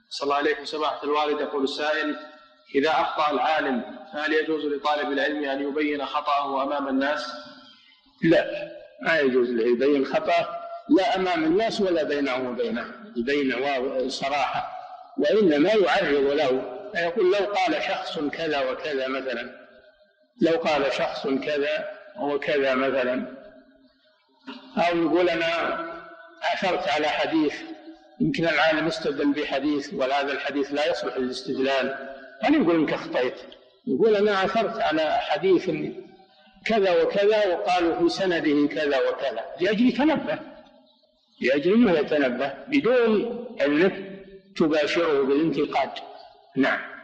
صلى الله عليه سماحة الوالد. يقول السائل: إذا أخطأ العالم فهل يجوز لطالب العلم أن يبين خطأه أمام الناس؟ لا، ما يجوز له يبين خطأه لا أمام الناس ولا بينه وبينه، يبين صراحة، وإنما يعرض له، يقول: لو قال شخص كذا وكذا مثلا، لو قال شخص كذا وكذا مثلا، أو يقول: أنا عثرت على حديث، يمكن العالم استدل بحديث وهذا الحديث لا يصلح للاستدلال، أنا يقول: إنك أخطيت. يقول: أنا عثرت على حديث كذا وكذا وقالوا في سنده كذا وكذا، لأجل يتنبه، لأجل أنه يتنبه بدون أنك تباشره بالانتقاد. نعم.